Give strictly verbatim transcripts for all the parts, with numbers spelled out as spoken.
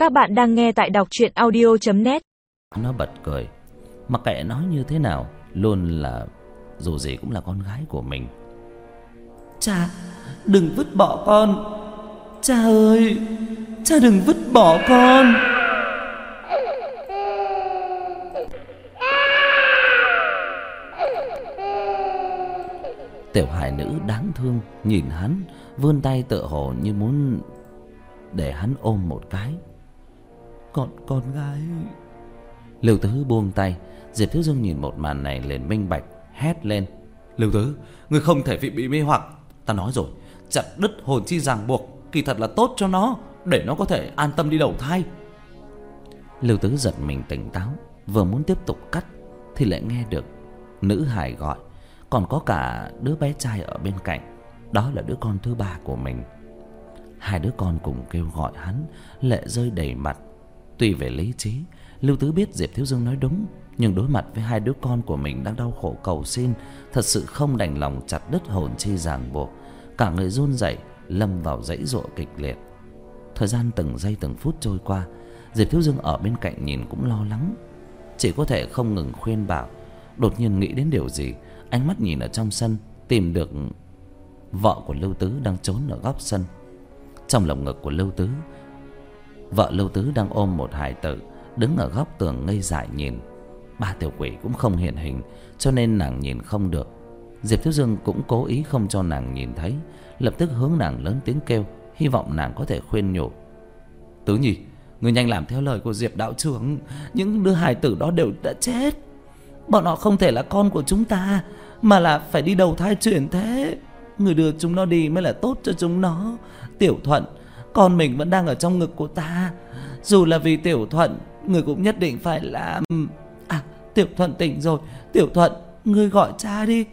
Các bạn đang nghe tại đọc truyện audio chấm net. Nó bật cười. Mặc kệ nói như thế nào, luôn là dù gì cũng là con gái của mình. Cha, đừng vứt bỏ con. Cha ơi, cha đừng vứt bỏ con. Tiểu hài nữ đáng thương nhìn hắn, vươn tay tựa hồ như muốn để hắn ôm một cái. Con con gái. Lưu Tứ buông tay. Diệp Thiếu Dương nhìn một màn này liền minh bạch, hét lên: Lưu Tứ, ngươi không thể bị mê hoặc. Ta nói rồi, chặt đứt hồn chi ràng buộc kỳ thật là tốt cho nó, để nó có thể an tâm đi đầu thai. Lưu Tứ giật mình tỉnh táo, vừa muốn tiếp tục cắt thì lại nghe được nữ hài gọi, còn có cả đứa bé trai ở bên cạnh. Đó là đứa con thứ ba của mình. Hai đứa con cùng kêu gọi hắn, lệ rơi đầy mặt. Tuy về lý trí, Lưu Tứ biết Diệp Thiếu Dương nói đúng, nhưng đối mặt với hai đứa con của mình đang đau khổ cầu xin, thật sự không đành lòng chặt đứt hồn chi ràng buộc. Cả người run rẩy, lâm vào giãy giụa kịch liệt. Thời gian từng giây từng phút trôi qua, Diệp Thiếu Dương ở bên cạnh nhìn cũng lo lắng, chỉ có thể không ngừng khuyên bảo. Đột nhiên nghĩ đến điều gì, ánh mắt nhìn ở trong sân, tìm được vợ của Lưu Tứ đang trốn ở góc sân. Trong lồng ngực của Lưu Tứ, vợ Lưu Tứ đang ôm một hài tử, đứng ở góc tường ngây dại nhìn. Ba tiểu quỷ cũng không hiện hình, cho nên nàng nhìn không được. Diệp Thiếu Dương cũng cố ý không cho nàng nhìn thấy, lập tức hướng nàng lớn tiếng kêu, hy vọng nàng có thể khuyên nhủ. Tứ Nhi, ngươi nhanh làm theo lời của Diệp đạo trưởng. Những đứa hài tử đó đều đã chết. Bọn họ không thể là con của chúng ta, mà là phải đi đầu thai chuyển thế. Người đưa chúng nó đi mới là tốt cho chúng nó. Tiểu Thuận, con mình vẫn đang ở trong ngực của ta. Dù là vì Tiểu Thuận, người cũng nhất định phải làm. À, Tiểu Thuận tỉnh rồi. Tiểu Thuận, ngươi gọi cha đi.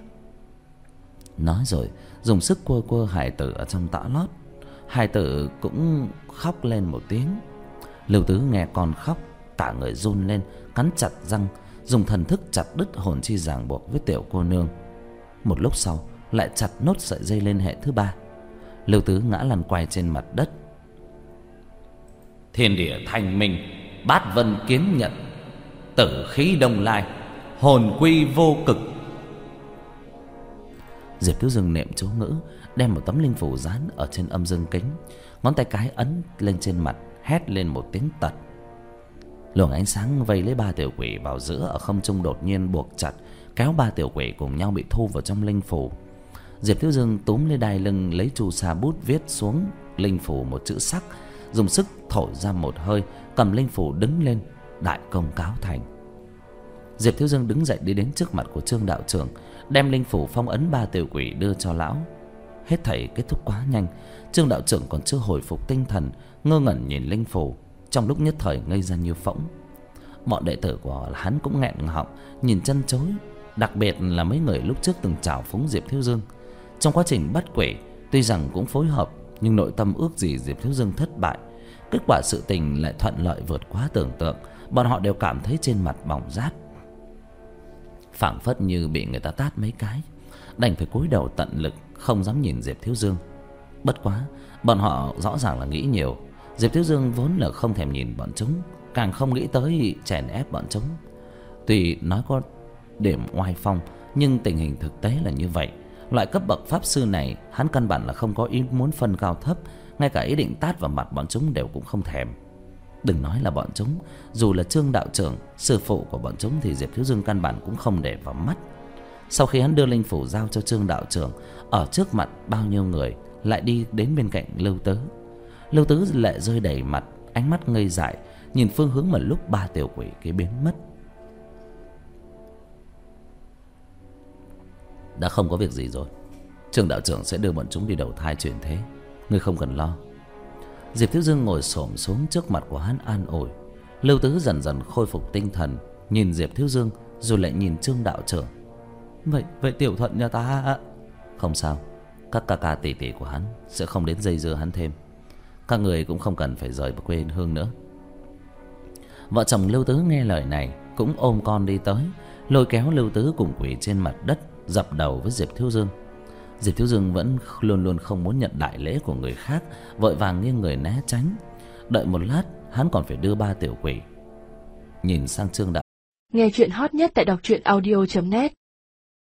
Nói rồi dùng sức quơ quơ hài tử ở trong tã lót. Hài tử cũng khóc lên một tiếng. Lưu Tứ nghe con khóc, cả người run lên, cắn chặt răng, dùng thần thức chặt đứt hồn chi ràng buộc với tiểu cô nương. Một lúc sau lại chặt nốt sợi dây liên hệ thứ ba. Lưu Tứ ngã lăn quay trên mặt đất. Thiên địa thanh minh, bát vân kiến nhật, tử khí đông lai, hồn quy vô cực. Diệp Thiếu Dương niệm chú ngữ, đem một tấm linh phủ dán ở trên âm dương kính, ngón tay cái ấn lên trên mặt, hét lên một tiếng tật. Luồng ánh sáng vây lấy ba tiểu quỷ vào giữa ở không trung đột nhiên buộc chặt, kéo ba tiểu quỷ cùng nhau bị thu vào trong linh phủ. Diệp Thiếu Dương túm lấy đai lưng, lấy chu sa bút viết xuống linh phủ một chữ sắc, dùng sức thổi ra một hơi, cầm linh phủ đứng lên, đại công cáo thành. Diệp Thiếu Dương đứng dậy đi đến trước mặt của Trương đạo trưởng, đem linh phủ phong ấn ba tiểu quỷ đưa cho lão. Hết thảy kết thúc quá nhanh, Trương đạo trưởng còn chưa hồi phục tinh thần, ngơ ngẩn nhìn linh phủ, trong lúc nhất thời ngây ra như phỗng. Bọn đệ tử của hắn cũng nghẹn họng, nhìn chân chối, đặc biệt là mấy người lúc trước từng trào phúng Diệp Thiếu Dương. Trong quá trình bắt quỷ, tuy rằng cũng phối hợp, nhưng nội tâm ước gì Diệp Thiếu Dương thất bại. Kết quả sự tình lại thuận lợi vượt quá tưởng tượng, bọn họ đều cảm thấy trên mặt bỏng rát, phảng phất như bị người ta tát mấy cái, đành phải cúi đầu tận lực, không dám nhìn Diệp Thiếu Dương. Bất quá, bọn họ rõ ràng là nghĩ nhiều. Diệp Thiếu Dương vốn là không thèm nhìn bọn chúng, càng không nghĩ tới chèn ép bọn chúng. Tuy nói có điểm oai phong, nhưng tình hình thực tế là như vậy. Loại cấp bậc pháp sư này, hắn căn bản là không có ý muốn phân cao thấp, ngay cả ý định tát vào mặt bọn chúng đều cũng không thèm. Đừng nói là bọn chúng, dù là Trương đạo trưởng, sư phụ của bọn chúng, thì Diệp Thiếu Dương căn bản cũng không để vào mắt. Sau khi hắn đưa linh phủ giao cho Trương đạo trưởng, ở trước mặt bao nhiêu người, lại đi đến bên cạnh Lưu Tứ. Lưu Tứ lệ rơi đầy mặt, ánh mắt ngây dại, nhìn phương hướng mà lúc ba tiểu quỷ kia biến mất. Đã không có việc gì rồi, Trương đạo trưởng sẽ đưa bọn chúng đi đầu thai chuyển thế, ngươi không cần lo. Diệp Thiếu Dương ngồi xổm xuống trước mặt của hắn an ủi. Lưu Tứ dần dần khôi phục tinh thần, nhìn Diệp Thiếu Dương rồi lại nhìn Trương đạo trưởng. Vậy vậy Tiểu Thuận nhà ta? Không sao, các ca ca tỷ tỷ của hắn sẽ không đến dây dưa hắn thêm. Các người cũng không cần phải rời quê hương nữa. Vợ chồng Lưu Tứ nghe lời này cũng ôm con đi tới, lôi kéo Lưu Tứ cùng quỳ trên mặt đất, dập đầu với Diệp Thiếu Dương. Diệp Thiếu Dương vẫn luôn luôn không muốn nhận đại lễ của người khác, vội vàng nghiêng người né tránh. Đợi một lát, hắn còn phải đưa ba tiểu quỷ. Nhìn sang Trương Đạo. Nghe chuyện hot nhất tại đọc truyện audio chấm net.